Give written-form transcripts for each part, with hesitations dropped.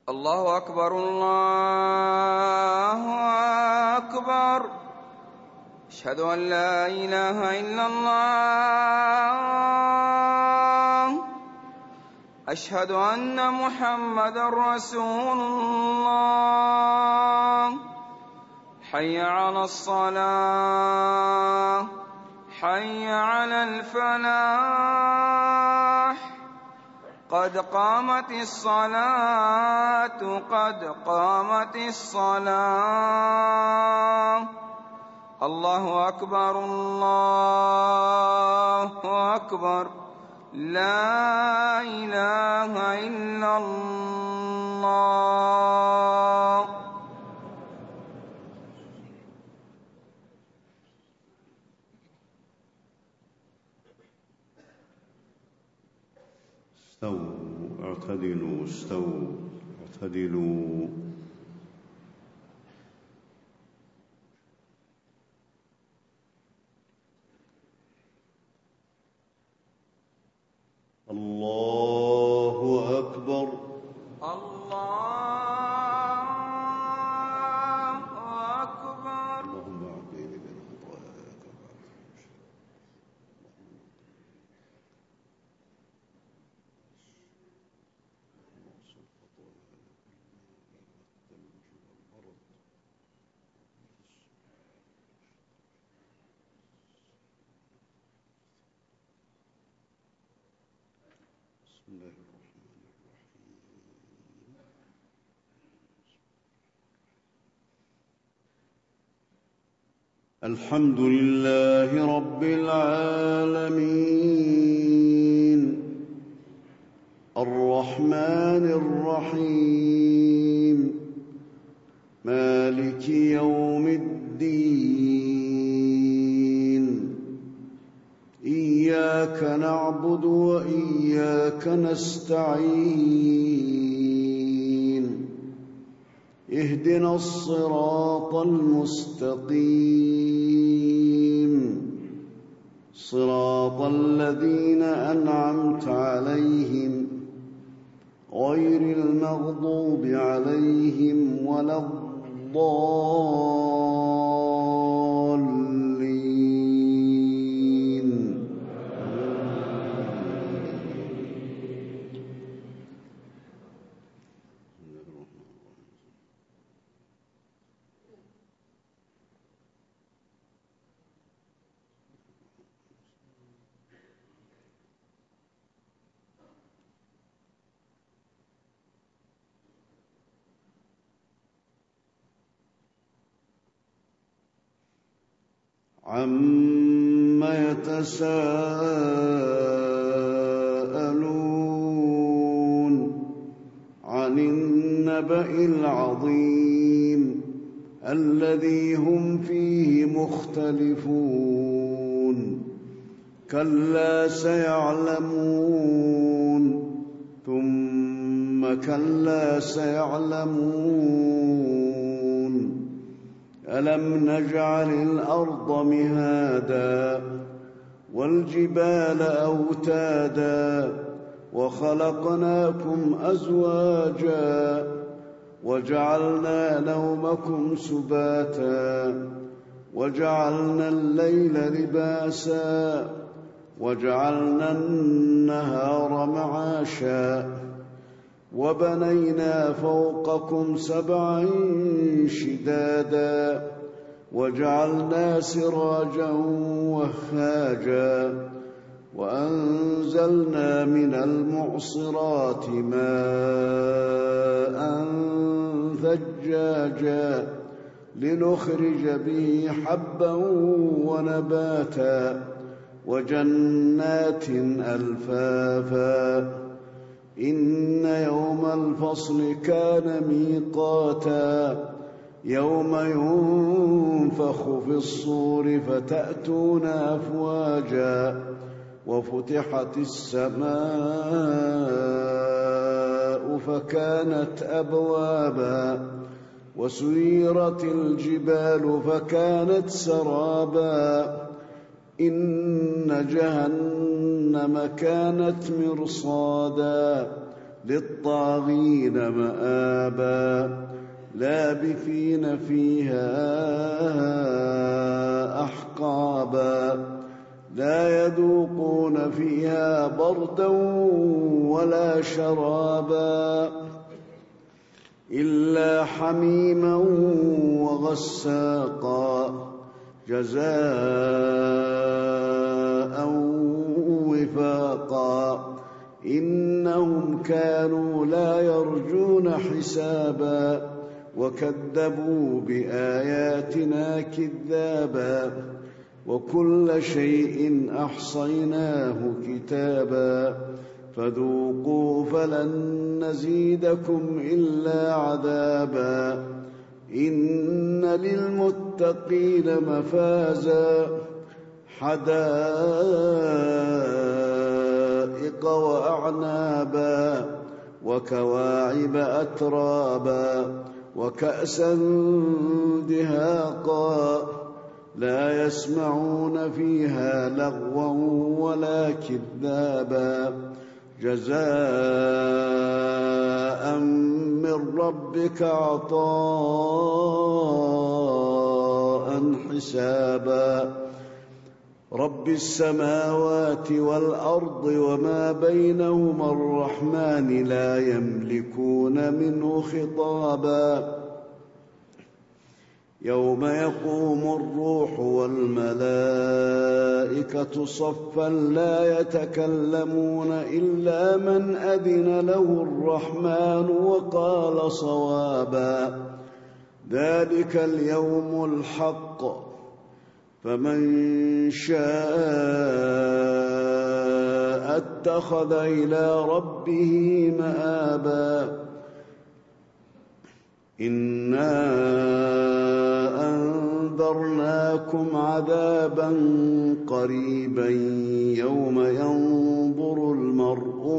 الله أكبر الله أكبر. أشهد أن لا إله إلا الله. أشهد أن محمدًا رسول الله. حي على الصلاة، حي على الفلاح، قد قامت الصلاة، قد قامت الصلاة. الله أكبر الله أكبر. لا إله إلا الله. استووا اعتدلوا، استووا اعتدلوا. الله أكبر الله أكبر. اللهم أعطيني من خطاياك بسم الله الرحمن الرحيم. الحمد لله رب العالمين، الرحمن الرحيم، مالك يوم الدين. إياك نعبد وإياك نستعين. اهدنا الصراط المستقيم، صراط الذين أنعمت عليهم غير المغضوب عليهم ولا الضالين. عَمَّ يتساءلون عن النبأ العظيم الذي هم فيه مختلفون. كلا سيعلمون ثم كلا سيعلمون. ألم نجعل الأرض مهادا والجبال أوتادا وخلقناكم أزواجا وجعلنا نومكم سباتا وجعلنا الليل لباسا وجعلنا النهار معاشا وبنينا فوقكم سبعا شدادا وجعلنا سراجا وهاجا وأنزلنا من المعصرات ماء ثجاجا لنخرج به حبا ونباتا وجنات ألفافا. إن يوم الفصل كان ميقاتا يوم ينفخ في الصور فتأتون أفواجا وفتحت السماء فكانت أبوابا وسيرت الجبال فكانت سرابا. إن جهنم كانت مرصادا للطاغين مآبا لابثين فيها أحقابا لا يذوقون فيها بردا ولا شرابا إلا حميما وغساقا جزاء وفاقا إنهم كانوا لا يرجون حسابا وكذبوا بآياتنا كذابا وكل شيء أحصيناه كتابا فذوقوا فلن نزيدكم إلا عذابا إن للمتقين مفازا حدائق وأعنابا وكواعب أترابا وكأسا دهاقا لا يسمعون فيها لغوا ولا كذابا جزاء من ربك عطاء حسابا رب السماوات والأرض وما بينهما الرحمن لا يملكون منه خطابا يوم يقوم الروح والملائكة صفا لا يتكلمون إلا من أذن له الرحمن وقال صوابا ذلك اليوم الحق فمن شاء اتخذ إلى ربه مآبا إنا أنذرناكم عذابا قريبا يوم ينظر المرء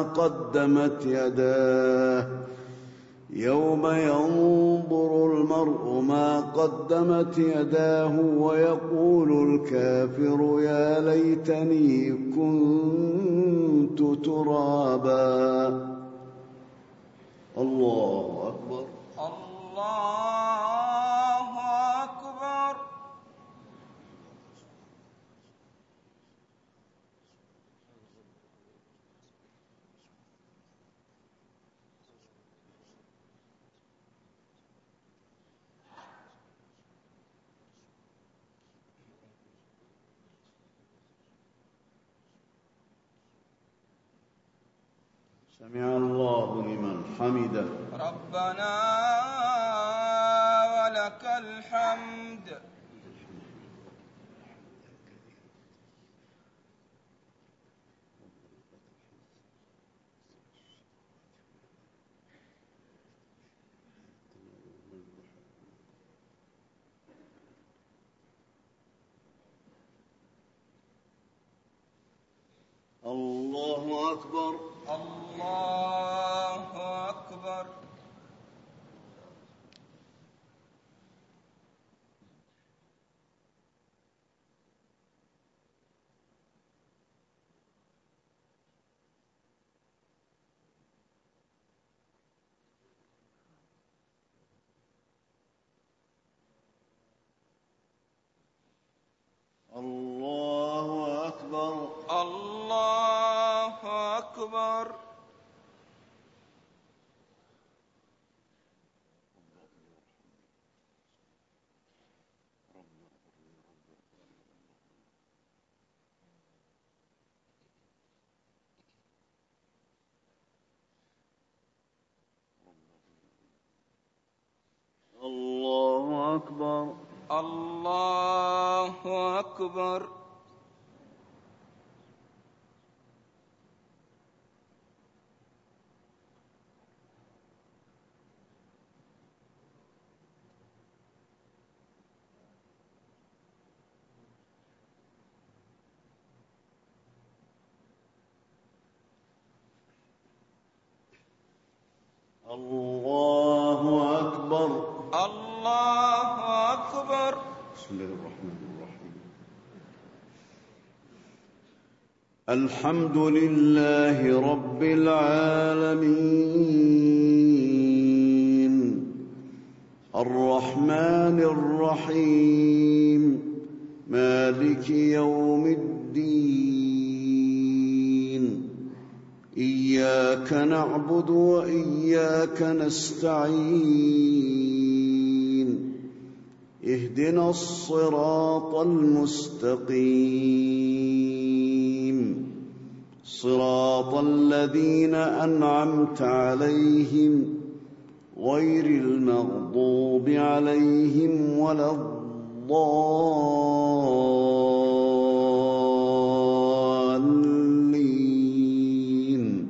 ما قدمت يداه ويقول الكافر يا ليتني كنت ترابا الله أكبر الله أكبر سمع الله لمن حمده ربنا ولك الحمد الله أكبر الله أكبر الله أكبر الله أكبر الله أكبر الله أكبر الله أكبر الله أكبر بسم الله الرحمن الرحيم الحمد لله رب العالمين الرحمن الرحيم مالك يوم الدين إياك نعبد وإياك نستعين اهدنا الصراط المستقيم صراط الذين أنعمت عليهم غير المغضوب عليهم ولا الضالين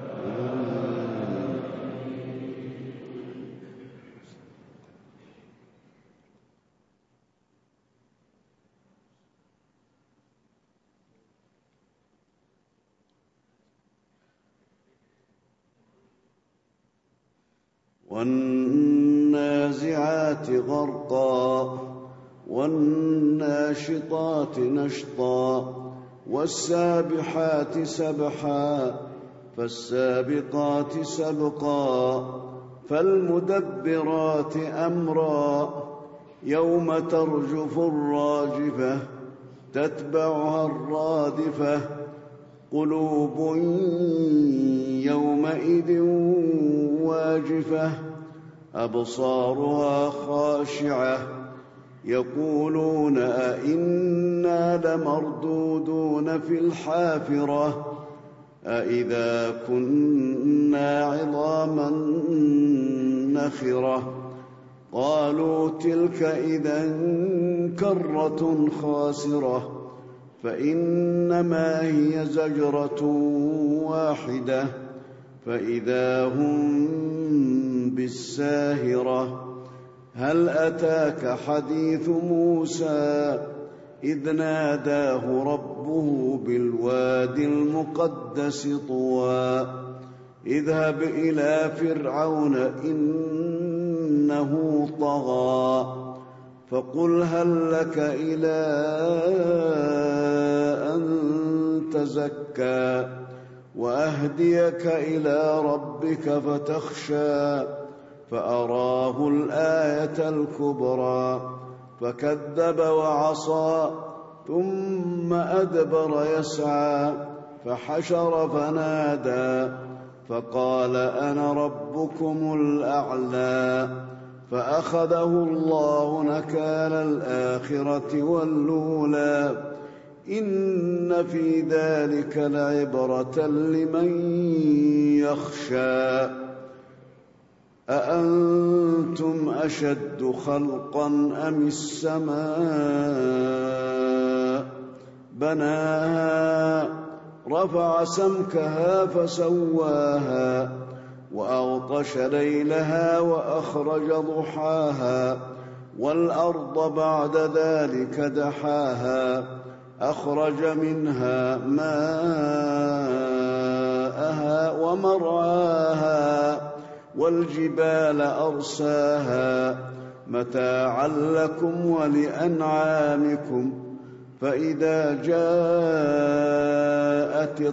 والنازعات غرقا والناشطات نشطا والسابحات سبحا فالسابقات سبقا فالمدبرات أمرا يوم ترجف الراجفة تتبعها الرادفة قلوب يومئذ واجفة أبصارها خاشعة يقولون أئنا لمردودون في الحافرة أئذا كنا عظاما نخرة قالوا تلك إذا كرة خاسرة فإنما هي زجرة واحدة فإذا هم بالساهرة هل أتاك حديث موسى إذ ناداه ربه بالواد المقدس طوى اذهب إلى فرعون إنه طغى فقل هل لك إلى أن تزكى وأهديك إلى ربك فتخشى فأراه الآية الكبرى فكذب وعصى ثم أدبر يسعى فحشر فنادى فقال أنا ربكم الأعلى فأخذه الله نكال الآخرة والأولى إن في ذلك لعبرة لمن يخشى أأنتم أشد خلقا أم السماء بناها رفع سمكها فسواها وأغطش ليلها وأخرج ضحاها والأرض بعد ذلك دحاها أخرج منها ماءها ومرعاها والجبال أرساها متاعا لكم ولأنعامكم فإذا جاءت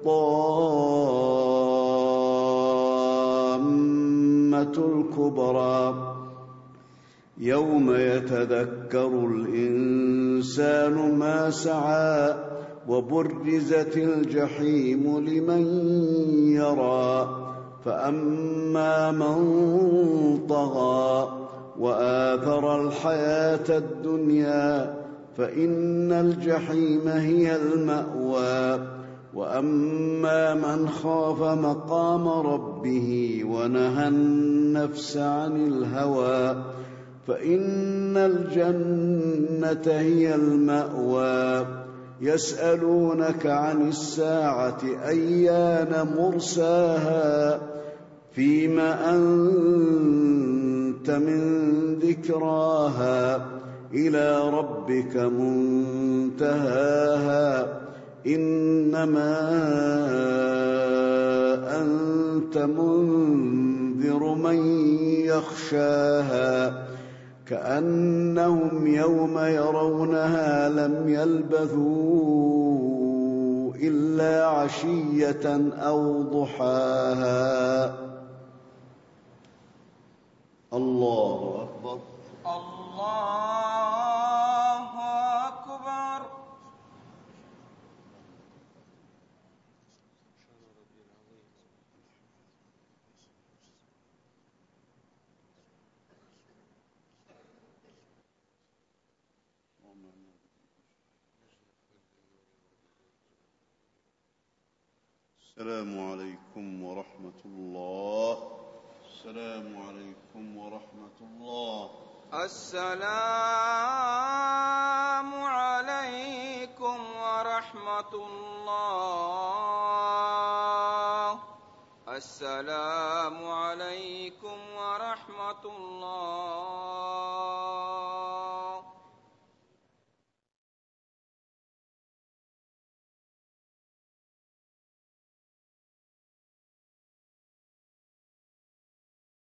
الطامة الكبرى يوم يتذكر الإنسان ما سعى وبرزت الجحيم لمن يرى فأما من طغى وآثر الحياة الدنيا فإن الجحيم هي المأوى وأما من خاف مقام ربه ونهى النفس عن الهوى فإن الجنة هي المأوى يسألونك عن الساعة أيان مرساها فيم أنت من ذكراها إلى ربك منتهاها إنما أنت منذر من يخشاها كأنهم يوم يرونها لم يلبثوا إلا عشية أو ضحاها الله أكبر الله أكبر. السلام عليكم ورحمة الله. السلام عليكم ورحمة الله. السلام عليكم ورحمة الله. السلام عليكم ورحمة الله.